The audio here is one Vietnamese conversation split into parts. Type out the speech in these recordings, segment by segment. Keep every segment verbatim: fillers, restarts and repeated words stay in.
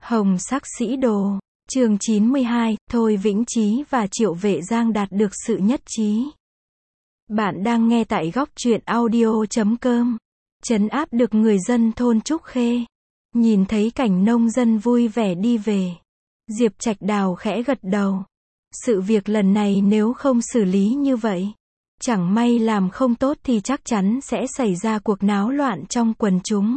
Hồng sắc sĩ đồ. Chương chín mươi hai, Thôi Vĩnh Chí và Triệu Vệ Giang đạt được sự nhất trí. Bạn đang nghe tại góc truyện audio chấm com. Trấn áp được người dân thôn Trúc Khê. Nhìn thấy cảnh nông dân vui vẻ đi về. Diệp Trạch Đào khẽ gật đầu. Sự việc lần này nếu không xử lý như vậy, chẳng may làm không tốt thì chắc chắn sẽ xảy ra cuộc náo loạn trong quần chúng.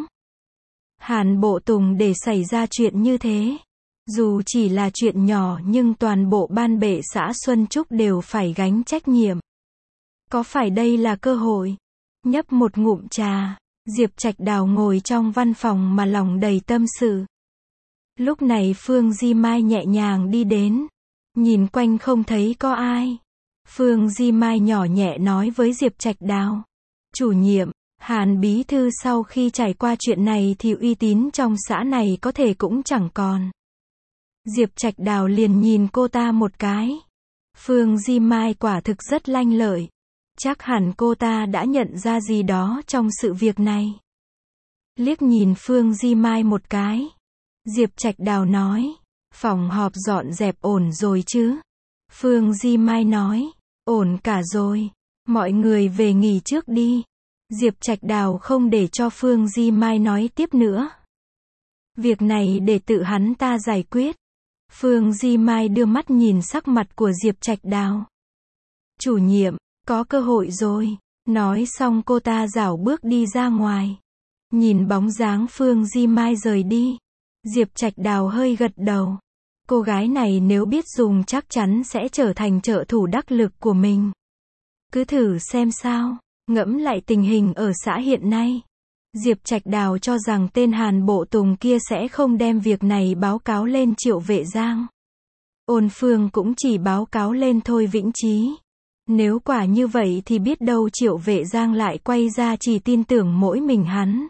Hàn Bộ Tùng để xảy ra chuyện như thế. Dù chỉ là chuyện nhỏ nhưng toàn bộ ban bệ xã Xuân Trúc đều phải gánh trách nhiệm. Có phải đây là cơ hội? Nhấp một ngụm trà, Diệp Trạch Đào ngồi trong văn phòng mà lòng đầy tâm sự. Lúc này Phương Di Mai nhẹ nhàng đi đến. Nhìn quanh không thấy có ai. Phương Di Mai nhỏ nhẹ nói với Diệp Trạch Đào. Chủ nhiệm, Hàn bí thư sau khi trải qua chuyện này thì uy tín trong xã này có thể cũng chẳng còn. Diệp Trạch Đào liền nhìn cô ta một cái. Phương Di Mai quả thực rất lanh lợi. Chắc hẳn cô ta đã nhận ra gì đó trong sự việc này. Liếc nhìn Phương Di Mai một cái. Diệp Trạch Đào nói. Phòng họp dọn dẹp ổn rồi chứ? Phương Di Mai nói. Ổn cả rồi. Mọi người về nghỉ trước đi. Diệp Trạch Đào không để cho Phương Di Mai nói tiếp nữa. Việc này để tự hắn ta giải quyết. Phương Di Mai đưa mắt nhìn sắc mặt của Diệp Trạch Đào. Chủ nhiệm, có cơ hội rồi. Nói xong cô ta rảo bước đi ra ngoài. Nhìn bóng dáng Phương Di Mai rời đi. Diệp Trạch Đào hơi gật đầu. Cô gái này nếu biết dùng chắc chắn sẽ trở thành trợ thủ đắc lực của mình. Cứ thử xem sao. Ngẫm lại tình hình ở xã hiện nay. Diệp Trạch Đào cho rằng tên Hàn Bộ Tùng kia sẽ không đem việc này báo cáo lên Triệu Vệ Giang. Ôn Phương cũng chỉ báo cáo lên Thôi Vĩnh Chí. Nếu quả như vậy thì biết đâu Triệu Vệ Giang lại quay ra chỉ tin tưởng mỗi mình hắn.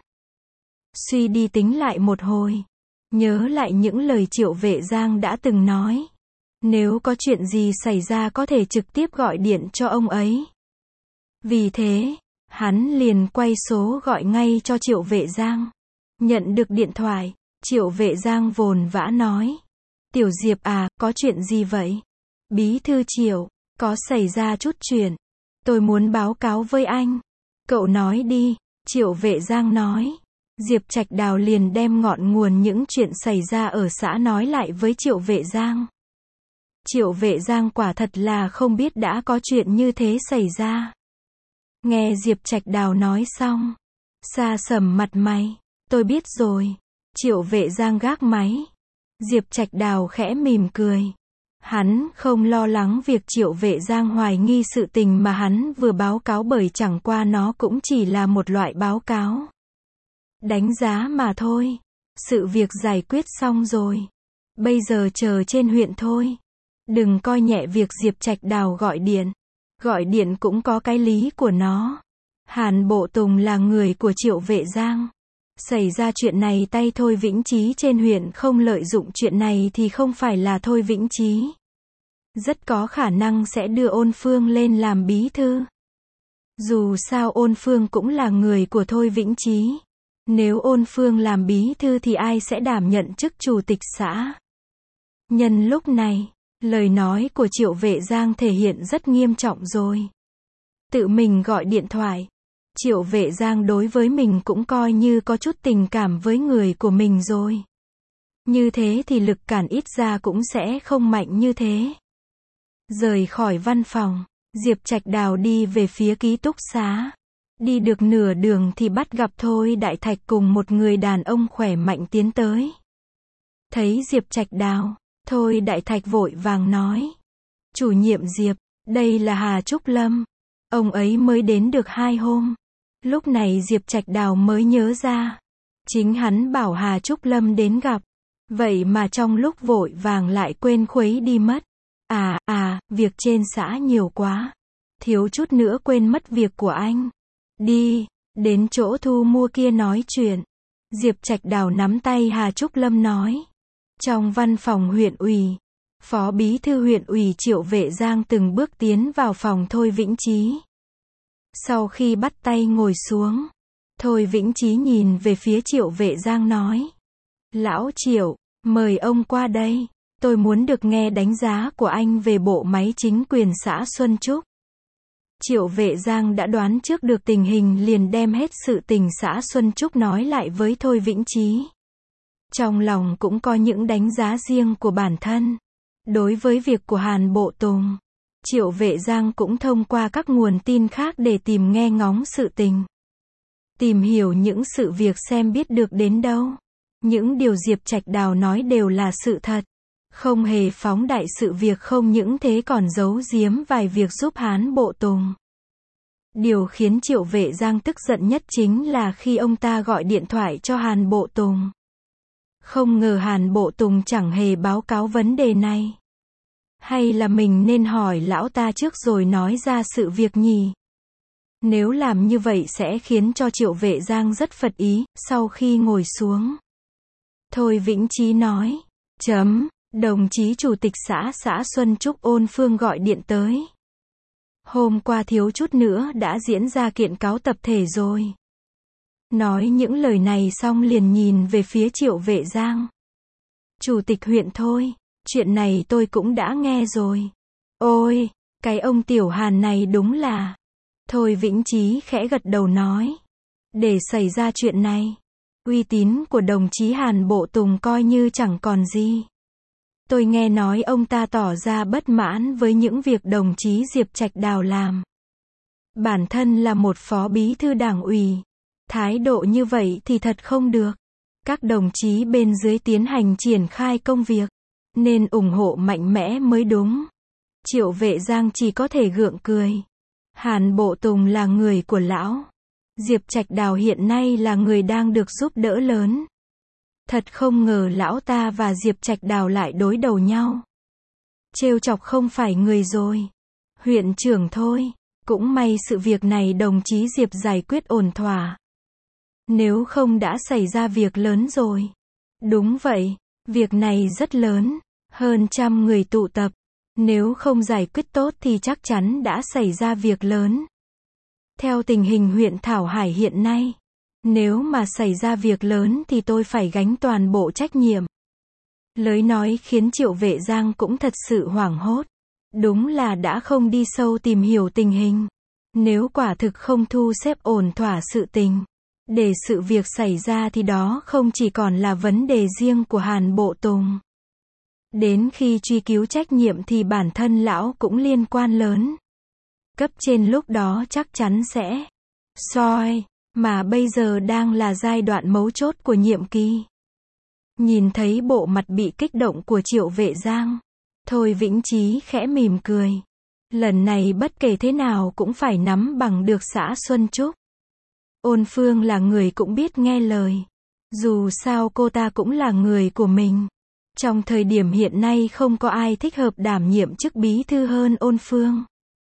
Suy đi tính lại một hồi. Nhớ lại những lời Triệu Vệ Giang đã từng nói. Nếu có chuyện gì xảy ra có thể trực tiếp gọi điện cho ông ấy. Vì thế, hắn liền quay số gọi ngay cho Triệu Vệ Giang. Nhận được điện thoại, Triệu Vệ Giang vồn vã nói. Tiểu Diệp à, có chuyện gì vậy? Bí thư Triệu, có xảy ra chút chuyện. Tôi muốn báo cáo với anh. Cậu nói đi, Triệu Vệ Giang nói. Diệp Trạch Đào liền đem ngọn nguồn những chuyện xảy ra ở xã nói lại với Triệu Vệ Giang. Triệu Vệ Giang quả thật là không biết đã có chuyện như thế xảy ra. Nghe Diệp Trạch Đào nói xong, sa sầm mặt mày. Tôi biết rồi. Triệu Vệ Giang gác máy. Diệp Trạch Đào khẽ mỉm cười. Hắn không lo lắng việc Triệu Vệ Giang hoài nghi sự tình mà hắn vừa báo cáo, bởi chẳng qua nó cũng chỉ là một loại báo cáo. Đánh giá mà thôi. Sự việc giải quyết xong rồi. Bây giờ chờ trên huyện thôi. Đừng coi nhẹ việc Diệp Trạch Đào gọi điện. Gọi điện cũng có cái lý của nó. Hàn Bộ Tùng là người của Triệu Vệ Giang. Xảy ra chuyện này tay Thôi Vĩnh Chí trên huyện không lợi dụng chuyện này thì không phải là Thôi Vĩnh Chí. Rất có khả năng sẽ đưa Ôn Phương lên làm bí thư. Dù sao Ôn Phương cũng là người của Thôi Vĩnh Chí. Nếu Ôn Phương làm bí thư thì ai sẽ đảm nhận chức chủ tịch xã? Nhân lúc này, lời nói của Triệu Vệ Giang thể hiện rất nghiêm trọng rồi. Tự mình gọi điện thoại. Triệu Vệ Giang đối với mình cũng coi như có chút tình cảm với người của mình rồi. Như thế thì lực cản ít ra cũng sẽ không mạnh như thế. Rời khỏi văn phòng, Diệp Trạch Đào đi về phía ký túc xá. Đi được nửa đường thì bắt gặp Thôi Đại Thạch cùng một người đàn ông khỏe mạnh tiến tới. Thấy Diệp Trạch Đào, Thôi Đại Thạch vội vàng nói. Chủ nhiệm Diệp, đây là Hà Trúc Lâm. Ông ấy mới đến được hai hôm. Lúc này Diệp Trạch Đào mới nhớ ra. Chính hắn bảo Hà Trúc Lâm đến gặp. Vậy mà trong lúc vội vàng lại quên khuấy đi mất. À, à, việc trên xã nhiều quá. Thiếu chút nữa quên mất việc của anh. Đi, đến chỗ thu mua kia nói chuyện. Diệp Trạch Đào nắm tay Hà Trúc Lâm nói. Trong văn phòng huyện ủy, Phó Bí thư huyện ủy Triệu Vệ Giang từng bước tiến vào phòng Thôi Vĩnh Chí. Sau khi bắt tay ngồi xuống, Thôi Vĩnh Chí nhìn về phía Triệu Vệ Giang nói. Lão Triệu, Mời ông qua đây. Tôi muốn được nghe đánh giá của anh về bộ máy chính quyền xã Xuân Trúc. Triệu Vệ Giang đã đoán trước được tình hình liền đem hết sự tình xã Xuân Trúc nói lại với Thôi Vĩnh Chí. Trong lòng cũng có những đánh giá riêng của bản thân. Đối với việc của Hàn Bộ Tùng, Triệu Vệ Giang cũng thông qua các nguồn tin khác để tìm nghe ngóng sự tình. Tìm hiểu những sự việc xem biết được đến đâu. Những điều Diệp Trạch Đào nói đều là sự thật. Không hề phóng đại sự việc, không những thế còn giấu giếm vài việc giúp Hán Bộ Tùng. Điều khiến Triệu Vệ Giang tức giận nhất chính là khi ông ta gọi điện thoại cho Hàn Bộ Tùng. Không ngờ Hàn Bộ Tùng chẳng hề báo cáo vấn đề này. Hay là mình nên hỏi lão ta trước rồi nói ra sự việc nhỉ? Nếu làm như vậy sẽ khiến cho Triệu Vệ Giang rất phật ý. Sau khi ngồi xuống, Thôi Vĩnh Chí nói, chấm, đồng chí chủ tịch xã xã Xuân Trúc Ôn Phương gọi điện tới. Hôm qua thiếu chút nữa đã diễn ra kiện cáo tập thể rồi. Nói những lời này xong liền nhìn về phía Triệu Vệ Giang. Chủ tịch huyện thôi, chuyện này tôi cũng đã nghe rồi. Ôi, cái ông Tiểu Hàn này đúng là... Thôi Vĩnh Chí khẽ gật đầu nói. Để xảy ra chuyện này, uy tín của đồng chí Hàn Bộ Tùng coi như chẳng còn gì. Tôi nghe nói ông ta tỏ ra bất mãn với những việc đồng chí Diệp Trạch Đào làm. Bản thân là một phó bí thư đảng ủy. Thái độ như vậy thì thật không được. Các đồng chí bên dưới tiến hành triển khai công việc, nên ủng hộ mạnh mẽ mới đúng. Triệu Vệ Giang chỉ có thể gượng cười. Hàn Bộ Tùng là người của lão. Diệp Trạch Đào hiện nay là người đang được giúp đỡ lớn. Thật không ngờ lão ta và Diệp Trạch Đào lại đối đầu nhau. Trêu chọc không phải người rồi. Huyện trưởng thôi. Cũng may sự việc này đồng chí Diệp giải quyết ổn thỏa. Nếu không đã xảy ra việc lớn rồi. Đúng vậy, việc này rất lớn. Hơn trăm người tụ tập. Nếu không giải quyết tốt thì chắc chắn đã xảy ra việc lớn. Theo tình hình huyện Thảo Hải hiện nay, nếu mà xảy ra việc lớn thì tôi phải gánh toàn bộ trách nhiệm. Lời nói khiến Triệu Vệ Giang cũng thật sự hoảng hốt. Đúng là đã không đi sâu tìm hiểu tình hình. Nếu quả thực không thu xếp ổn thỏa sự tình, để sự việc xảy ra thì đó không chỉ còn là vấn đề riêng của Hàn Bộ Tùng. Đến khi truy cứu trách nhiệm thì bản thân lão cũng liên quan lớn. Cấp trên lúc đó chắc chắn sẽ soi, mà bây giờ đang là giai đoạn mấu chốt của nhiệm kỳ. Nhìn thấy bộ mặt bị kích động của Triệu Vệ Giang, Thôi Vĩnh Chí khẽ mỉm cười. Lần này bất kể thế nào cũng phải nắm bằng được xã Xuân Trúc. Ôn Phương là người cũng biết nghe lời. Dù sao cô ta cũng là người của mình. Trong thời điểm hiện nay không có ai thích hợp đảm nhiệm chức bí thư hơn Ôn Phương.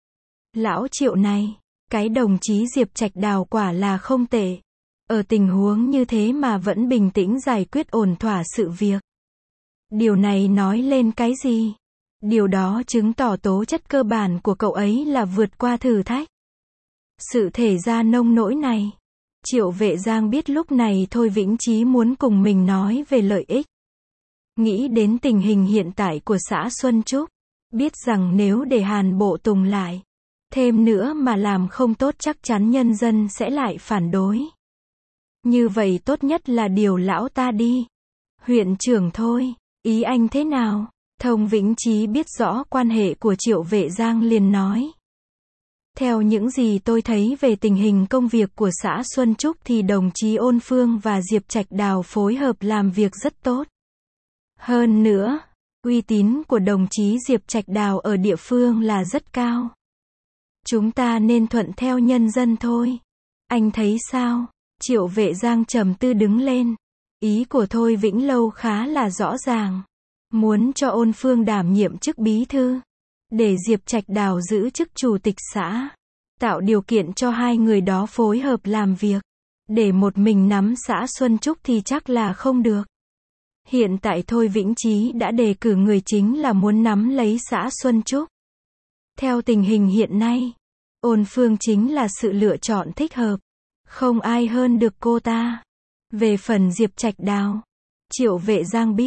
Lão Triệu này, cái đồng chí Diệp Trạch Đào quả là không tệ. Ở tình huống như thế mà vẫn bình tĩnh giải quyết ổn thỏa sự việc. Điều này nói lên cái gì? Điều đó chứng tỏ tố chất cơ bản của cậu ấy là vượt qua thử thách. Sự thể ra nông nỗi này. Triệu Vệ Giang biết lúc này Thôi Vĩnh Chí muốn cùng mình nói về lợi ích. Nghĩ đến tình hình hiện tại của xã Xuân Trúc. Biết rằng nếu để Hàn Bộ Tùng lại thêm nữa mà làm không tốt chắc chắn nhân dân sẽ lại phản đối. Như vậy tốt nhất là điều lão ta đi. Huyện trưởng thôi, ý anh thế nào? Thông Vĩnh Chí biết rõ quan hệ của Triệu Vệ Giang liền nói. Theo những gì tôi thấy về tình hình công việc của xã Xuân Trúc thì đồng chí Ôn Phương và Diệp Trạch Đào phối hợp làm việc rất tốt. Hơn nữa, uy tín của đồng chí Diệp Trạch Đào ở địa phương là rất cao. Chúng ta nên thuận theo nhân dân thôi. Anh thấy sao? Triệu Vệ Giang trầm tư đứng lên. Ý của Thôi Vĩnh Lâu khá là rõ ràng. Muốn cho Ôn Phương đảm nhiệm chức bí thư, để Diệp Trạch Đào giữ chức chủ tịch xã, tạo điều kiện cho hai người đó phối hợp làm việc. Để một mình nắm xã Xuân Trúc thì chắc là không được. Hiện tại Thôi Vĩnh Chí đã đề cử người chính là muốn nắm lấy xã Xuân Trúc. Theo tình hình hiện nay, Ôn Phương chính là sự lựa chọn thích hợp. Không ai hơn được cô ta. Về phần Diệp Trạch Đào, Triệu Vệ Giang biết,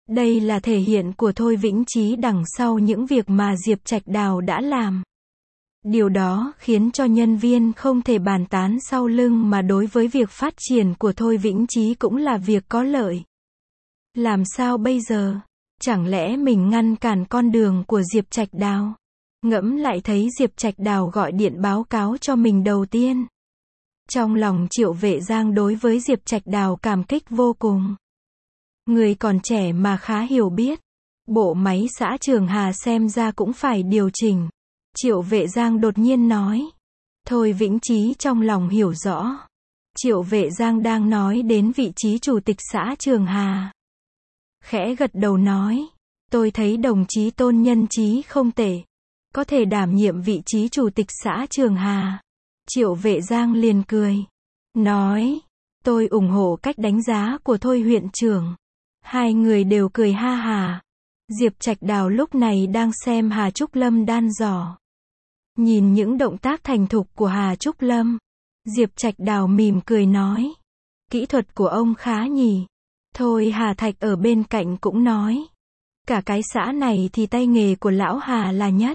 Đây là thể hiện của Thôi Vĩnh Chí đằng sau những việc mà Diệp Trạch Đào đã làm. Điều đó khiến cho nhân viên không thể bàn tán sau lưng, mà đối với việc phát triển của Thôi Vĩnh Chí cũng là việc có lợi. Làm sao bây giờ? Chẳng lẽ mình ngăn cản con đường của Diệp Trạch Đào? Ngẫm lại thấy Diệp Trạch Đào gọi điện báo cáo cho mình đầu tiên. Trong lòng Triệu Vệ Giang đối với Diệp Trạch Đào cảm kích vô cùng. Người còn trẻ mà khá hiểu biết. Bộ máy xã Trường Hà xem ra cũng phải điều chỉnh. Triệu Vệ Giang đột nhiên nói. Thôi Vĩnh Chí trong lòng hiểu rõ. Triệu Vệ Giang đang nói đến vị trí chủ tịch xã Trường Hà. Khẽ gật đầu nói. Tôi thấy đồng chí Tôn Nhân Chí không tệ. Có thể đảm nhiệm vị trí chủ tịch xã Trường Hà. Triệu Vệ Giang liền cười. Nói. Tôi ủng hộ cách đánh giá của Thôi huyện trưởng. Hai người đều cười ha hà. Diệp Trạch Đào lúc này đang xem Hà Trúc Lâm đan giỏ. Nhìn những động tác thành thục của Hà Trúc Lâm, Diệp Trạch Đào mỉm cười nói. Kỹ thuật của ông khá nhỉ. Thôi Hà Thạch ở bên cạnh cũng nói. Cả cái xã này thì tay nghề của lão Hà là nhất.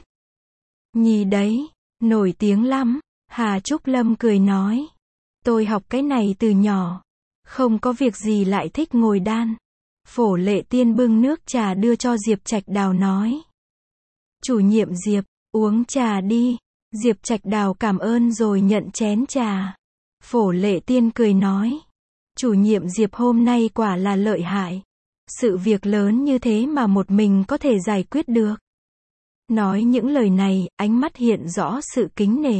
Nhì đấy, nổi tiếng lắm. Hà Trúc Lâm cười nói. Tôi học cái này từ nhỏ. Không có việc gì lại thích ngồi đan. Phổ Lệ Tiên bưng nước trà đưa cho Diệp Trạch Đào nói. Chủ nhiệm Diệp, uống trà đi. Diệp Trạch Đào cảm ơn rồi nhận chén trà. Phổ Lệ Tiên cười nói. Chủ nhiệm Diệp hôm nay quả là lợi hại. Sự việc lớn như thế mà một mình có thể giải quyết được. Nói những lời này, ánh mắt hiện rõ sự kính nể.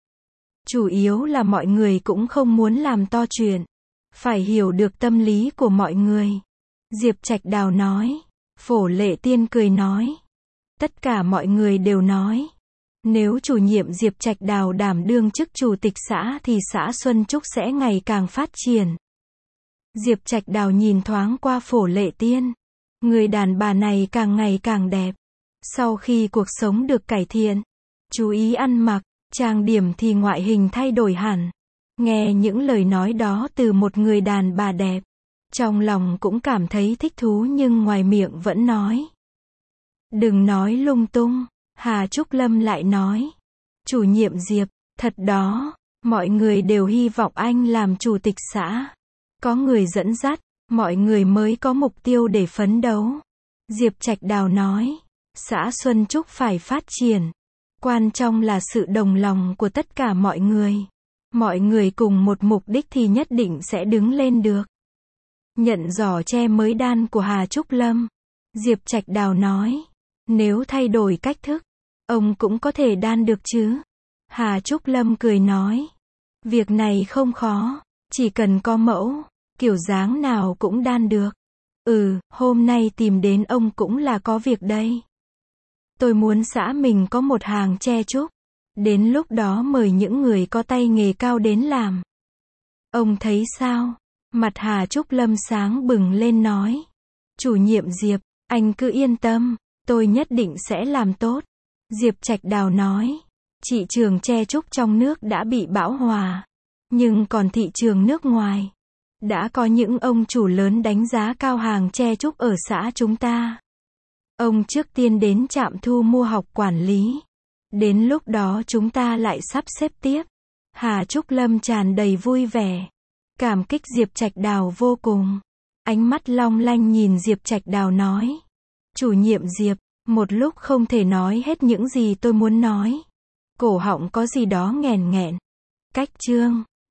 Chủ yếu là mọi người cũng không muốn làm to chuyện. Phải hiểu được tâm lý của mọi người. Diệp Trạch Đào nói. Phổ Lệ Tiên cười nói. Tất cả mọi người đều nói. Nếu chủ nhiệm Diệp Trạch Đào đảm đương chức chủ tịch xã thì xã Xuân Trúc sẽ ngày càng phát triển. Diệp Trạch Đào nhìn thoáng qua Phổ Lệ Tiên. Người đàn bà này càng ngày càng đẹp. Sau khi cuộc sống được cải thiện, chú ý ăn mặc, trang điểm thì ngoại hình thay đổi hẳn. Nghe những lời nói đó từ một người đàn bà đẹp, trong lòng cũng cảm thấy thích thú nhưng ngoài miệng vẫn nói. Đừng nói lung tung. Hà Trúc Lâm lại nói. Chủ nhiệm Diệp, thật đó, mọi người đều hy vọng anh làm chủ tịch xã. Có người dẫn dắt, mọi người mới có mục tiêu để phấn đấu. Diệp Trạch Đào nói. Xã Xuân Trúc phải phát triển. Quan trọng là sự đồng lòng của tất cả mọi người. Mọi người cùng một mục đích thì nhất định sẽ đứng lên được. Nhận giỏ tre mới đan của Hà Trúc Lâm. Diệp Trạch Đào nói. Nếu thay đổi cách thức, ông cũng có thể đan được chứ. Hà Trúc Lâm cười nói. Việc này không khó. Chỉ cần có mẫu, kiểu dáng nào cũng đan được. Ừ, hôm nay tìm đến ông cũng là có việc đây. Tôi muốn xã mình có một hàng tre trúc. Đến lúc đó mời những người có tay nghề cao đến làm. Ông thấy sao? Mặt Hà Trúc Lâm sáng bừng lên nói. Chủ nhiệm Diệp, anh cứ yên tâm, tôi nhất định sẽ làm tốt. Diệp Trạch Đào nói. Thị trường tre trúc trong nước đã bị bão hòa. Nhưng còn thị trường nước ngoài, đã có những ông chủ lớn đánh giá cao hàng tre trúc ở xã chúng ta. Ông trước tiên đến trạm thu mua học quản lý. Đến lúc đó chúng ta lại sắp xếp tiếp. Hà Trúc Lâm tràn đầy vui vẻ. Cảm kích Diệp Trạch Đào vô cùng. Ánh mắt long lanh nhìn Diệp Trạch Đào nói. Chủ nhiệm Diệp, một lúc không thể nói hết những gì tôi muốn nói. Cổ họng có gì đó nghèn nghẹn. Cách chương